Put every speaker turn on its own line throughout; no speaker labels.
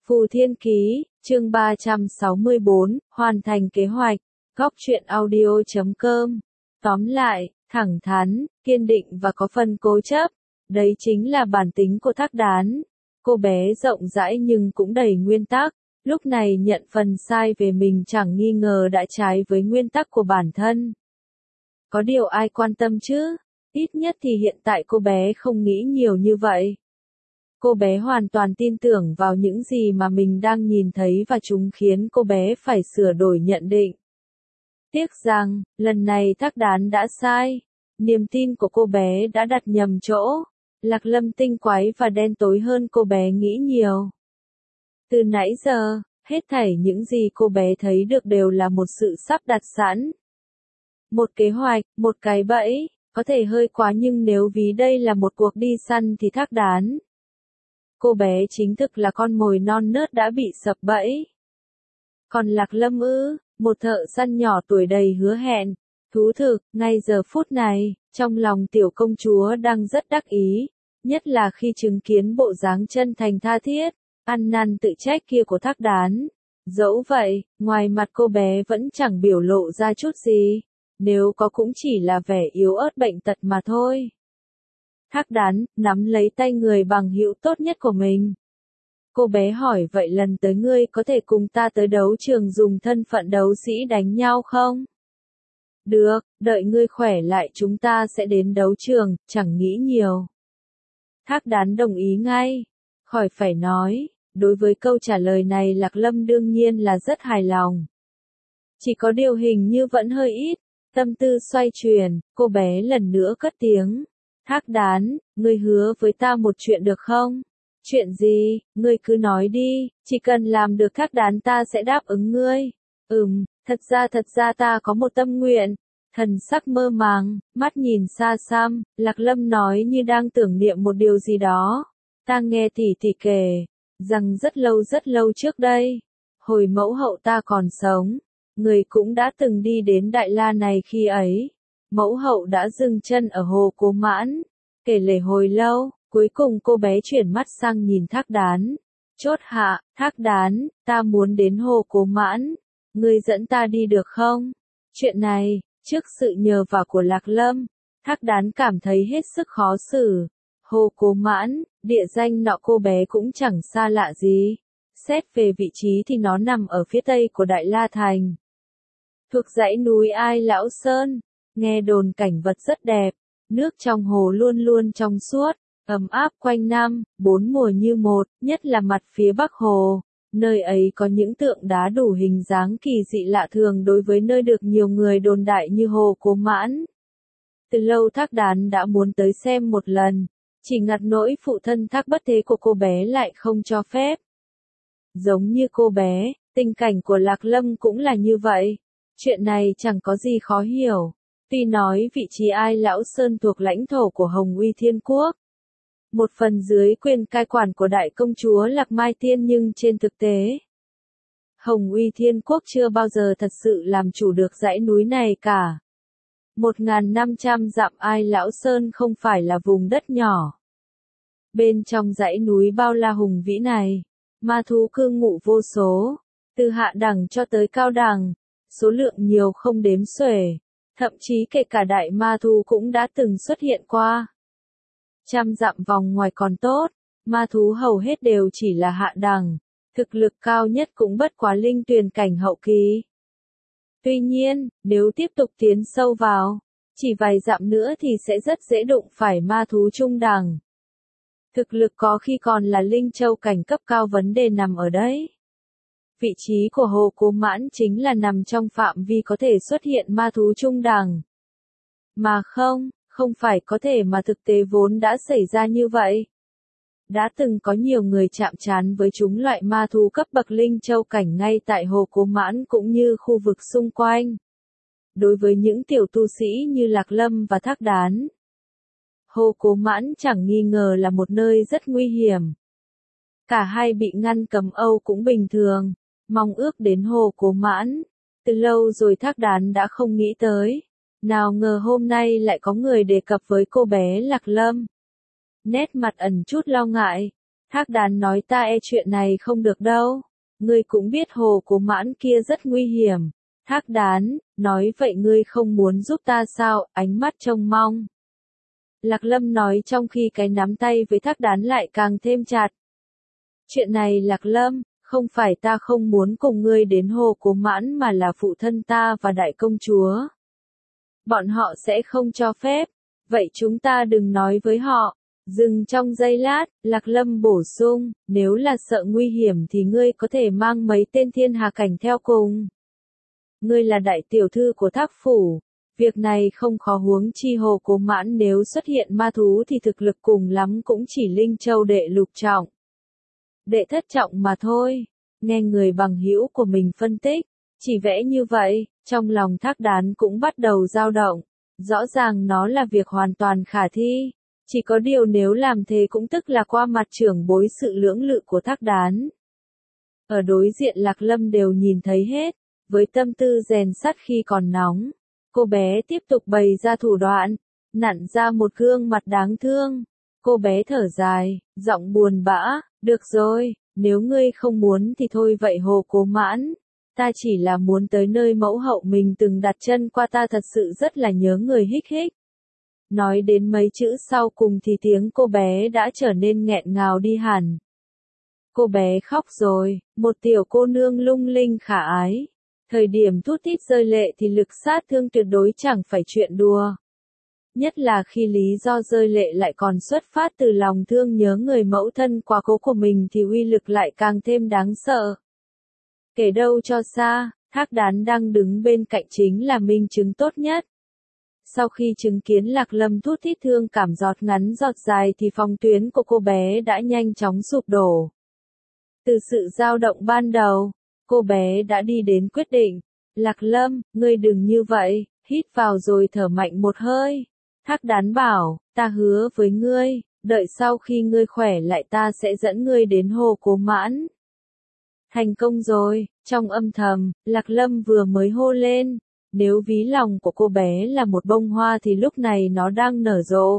Phù Thiên Ký, chương 364, hoàn thành kế hoạch. Góc truyện audio.com. Tóm lại, thẳng thắn, kiên định và có phần cố chấp. Đấy chính là bản tính của Thác Đán. Cô bé rộng rãi nhưng cũng đầy nguyên tắc. Lúc này nhận phần sai về mình chẳng nghi ngờ đã trái với nguyên tắc của bản thân. Có điều ai quan tâm chứ? Ít nhất thì hiện tại cô bé không nghĩ nhiều như vậy. Cô bé hoàn toàn tin tưởng vào những gì mà mình đang nhìn thấy và chúng khiến cô bé phải sửa đổi nhận định. Tiếc rằng, lần này Thác Đán đã sai. Niềm tin của cô bé đã đặt nhầm chỗ. Lạc Lâm tinh quái và đen tối hơn cô bé nghĩ nhiều. Từ nãy giờ, hết thảy những gì cô bé thấy được đều là một sự sắp đặt sẵn. Một kế hoạch, một cái bẫy, có thể hơi quá nhưng nếu ví đây là một cuộc đi săn thì Thác Đán. Cô bé chính thực là con mồi non nớt đã bị sập bẫy. Còn Lạc Lâm ư, một thợ săn nhỏ tuổi đầy hứa hẹn. Thú thực, ngay giờ phút này, trong lòng tiểu công chúa đang rất đắc ý, nhất là khi chứng kiến bộ dáng chân thành tha thiết, ăn năn tự trách kia của Thác Đán. Dẫu vậy, ngoài mặt cô bé vẫn chẳng biểu lộ ra chút gì, nếu có cũng chỉ là vẻ yếu ớt bệnh tật mà thôi. Thác Đán nắm lấy tay người bằng hữu tốt nhất của mình. Cô bé hỏi vậy lần tới ngươi có thể cùng ta tới đấu trường dùng thân phận đấu sĩ đánh nhau không? Được, đợi ngươi khỏe lại chúng ta sẽ đến đấu trường, chẳng nghĩ nhiều. Thác Đán đồng ý ngay. Khỏi phải nói, đối với câu trả lời này Lạc Lâm đương nhiên là rất hài lòng. Chỉ có điều hình như vẫn hơi ít, tâm tư xoay chuyển, cô bé lần nữa cất tiếng. Thác Đán, ngươi hứa với ta một chuyện được không? Chuyện gì, ngươi cứ nói đi, chỉ cần làm được Thác Đán ta sẽ đáp ứng ngươi. Thật ra ta có một tâm nguyện. Thần sắc mơ màng, mắt nhìn xa xăm, Lạc Lâm nói như đang tưởng niệm một điều gì đó. Ta nghe tỷ tỷ kể, rằng rất lâu trước đây, hồi mẫu hậu ta còn sống, người cũng đã từng đi đến Đại La này khi ấy. Mẫu hậu đã dừng chân ở hồ Cố Mãn, kể lể hồi lâu, cuối cùng cô bé chuyển mắt sang nhìn Thác Đán. Chốt hạ, Thác Đán, ta muốn đến hồ Cố Mãn, ngươi dẫn ta đi được không? Chuyện này, trước sự nhờ vả của Lạc Lâm, Thác Đán cảm thấy hết sức khó xử. Hồ Cố Mãn, địa danh nọ cô bé cũng chẳng xa lạ gì. Xét về vị trí thì nó nằm ở phía tây của Đại La Thành. Thuộc dãy núi Ai Lão Sơn, nghe đồn cảnh vật rất đẹp, nước trong hồ luôn luôn trong suốt, ấm áp quanh năm, bốn mùa như một, nhất là mặt phía bắc hồ. Nơi ấy có những tượng đá đủ hình dáng kỳ dị lạ thường đối với nơi được nhiều người đồn đại như hồ Cố Mãn. Từ lâu Thác Đán đã muốn tới xem một lần, chỉ ngặt nỗi phụ thân Thác Bất Thế của cô bé lại không cho phép. Giống như cô bé, tình cảnh của Lạc Lâm cũng là như vậy. Chuyện này chẳng có gì khó hiểu. Tuy nói vị trí Ai Lão Sơn thuộc lãnh thổ của Hồng Uy Thiên Quốc, một phần dưới quyền cai quản của đại công chúa Lạc Mai Tiên, nhưng trên thực tế, Hồng Uy Thiên Quốc chưa bao giờ thật sự làm chủ được dãy núi này cả. 1.500 dặm Ai Lão Sơn không phải là vùng đất nhỏ. Bên trong dãy núi bao la hùng vĩ này, ma thú cư ngụ vô số, từ hạ đẳng cho tới cao đẳng, số lượng nhiều không đếm xuể, thậm chí kể cả đại ma thú cũng đã từng xuất hiện qua. 100 dặm vòng ngoài còn tốt, ma thú hầu hết đều chỉ là hạ đẳng, thực lực cao nhất cũng bất quá linh tuyền cảnh hậu kỳ. Tuy nhiên, nếu tiếp tục tiến sâu vào, chỉ vài dặm nữa thì sẽ rất dễ đụng phải ma thú trung đẳng. Thực lực có khi còn là linh châu cảnh cấp cao, vấn đề nằm ở đấy. Vị trí của hồ Cố Mãn chính là nằm trong phạm vi có thể xuất hiện ma thú trung đẳng. Mà không phải có thể mà thực tế vốn đã xảy ra như vậy. Đã từng có nhiều người chạm trán với chúng loại ma thú cấp bậc linh châu cảnh ngay tại hồ Cố Mãn cũng như khu vực xung quanh. Đối với những tiểu tu sĩ như Lạc Lâm và Thác Đán, hồ Cố Mãn chẳng nghi ngờ là một nơi rất nguy hiểm. Cả hai bị ngăn cấm Âu cũng bình thường, mong ước đến hồ Cố Mãn. Từ lâu rồi Thác Đán đã không nghĩ tới. Nào ngờ hôm nay lại có người đề cập với cô bé Lạc Lâm. Nét mặt ẩn chút lo ngại. Thác Đán nói ta chuyện này không được đâu. Ngươi cũng biết Hồ Cố Mãn kia rất nguy hiểm. Thác Đán, nói vậy ngươi không muốn giúp ta sao, ánh mắt trông mong. Lạc Lâm nói trong khi cái nắm tay với Thác Đán lại càng thêm chặt. Chuyện này Lạc Lâm, không phải ta không muốn cùng ngươi đến Hồ Cố Mãn mà là phụ thân ta và đại công chúa. Bọn họ sẽ không cho phép, vậy chúng ta đừng nói với họ. Dừng trong giây lát, Lạc Lâm bổ sung, nếu là sợ nguy hiểm thì ngươi có thể mang mấy tên thiên hà cảnh theo cùng. Ngươi là đại tiểu thư của Thác phủ, việc này không khó, huống chi Hồ Cố Mãn nếu xuất hiện ma thú thì thực lực cùng lắm cũng chỉ Linh Châu đệ lục trọng. Đệ thất trọng mà thôi. Nghe người bằng hữu của mình phân tích, chỉ vẽ như vậy, trong lòng Thác Đán cũng bắt đầu dao động. Rõ ràng nó là việc hoàn toàn khả thi. Chỉ có điều nếu làm thế cũng tức là qua mặt trưởng bối sự lưỡng lự của Thác Đán. Ở đối diện Lạc Lâm đều nhìn thấy hết, với tâm tư rèn sắt khi còn nóng. Cô bé tiếp tục bày ra thủ đoạn, nặn ra một gương mặt đáng thương. Cô bé thở dài, giọng buồn bã, được rồi, nếu ngươi không muốn thì thôi vậy Hồ Cố Mãn. Ta chỉ là muốn tới nơi mẫu hậu mình từng đặt chân qua, ta thật sự rất là nhớ người hích hích. Nói đến mấy chữ sau cùng thì tiếng cô bé đã trở nên nghẹn ngào đi hẳn. Cô bé khóc rồi, một tiểu cô nương lung linh khả ái. Thời điểm thút thít rơi lệ thì lực sát thương tuyệt đối chẳng phải chuyện đùa. Nhất là khi lý do rơi lệ lại còn xuất phát từ lòng thương nhớ người mẫu thân quá cố của mình thì uy lực lại càng thêm đáng sợ. Kể đâu cho xa, Thác Đán đang đứng bên cạnh chính là minh chứng tốt nhất. Sau khi chứng kiến Lạc Lâm thút thít thương cảm giọt ngắn giọt dài thì phong tuyến của cô bé đã nhanh chóng sụp đổ. Từ sự dao động ban đầu, cô bé đã đi đến quyết định. Lạc Lâm, ngươi đừng như vậy, hít vào rồi thở mạnh một hơi. Thác Đán bảo, ta hứa với ngươi, đợi sau khi ngươi khỏe lại ta sẽ dẫn ngươi đến Hồ Cố Mãn. Thành công rồi, trong âm thầm, Lạc Lâm vừa mới hô lên. Nếu ví lòng của cô bé là một bông hoa thì lúc này nó đang nở rộ.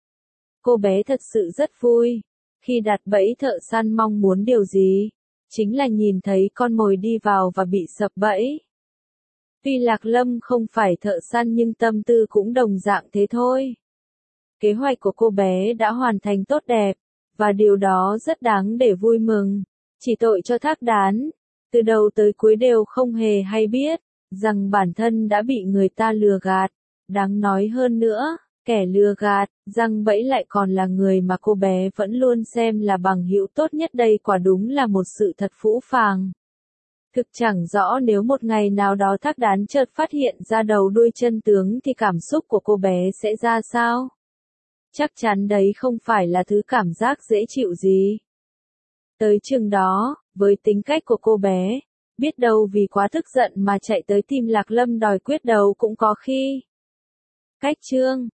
Cô bé thật sự rất vui. Khi đặt bẫy thợ săn mong muốn điều gì? Chính là nhìn thấy con mồi đi vào và bị sập bẫy. Tuy Lạc Lâm không phải thợ săn nhưng tâm tư cũng đồng dạng thế thôi. Kế hoạch của cô bé đã hoàn thành tốt đẹp, và điều đó rất đáng để vui mừng. Chỉ tội cho Thác Đán, từ đầu tới cuối đều không hề hay biết rằng bản thân đã bị người ta lừa gạt. Đáng nói hơn nữa, kẻ lừa gạt, giăng bẫy lại còn là người mà cô bé vẫn luôn xem là bằng hữu tốt nhất, đây quả đúng là một sự thật phũ phàng. Thực chẳng rõ nếu một ngày nào đó Thác Đán chợt phát hiện ra đầu đuôi chân tướng thì cảm xúc của cô bé sẽ ra sao? Chắc chắn đấy không phải là thứ cảm giác dễ chịu gì. Tới chừng đó, với tính cách của cô bé, biết đâu vì quá tức giận mà chạy tới tìm Lạc Lâm đòi quyết đấu cũng có khi. Cách chương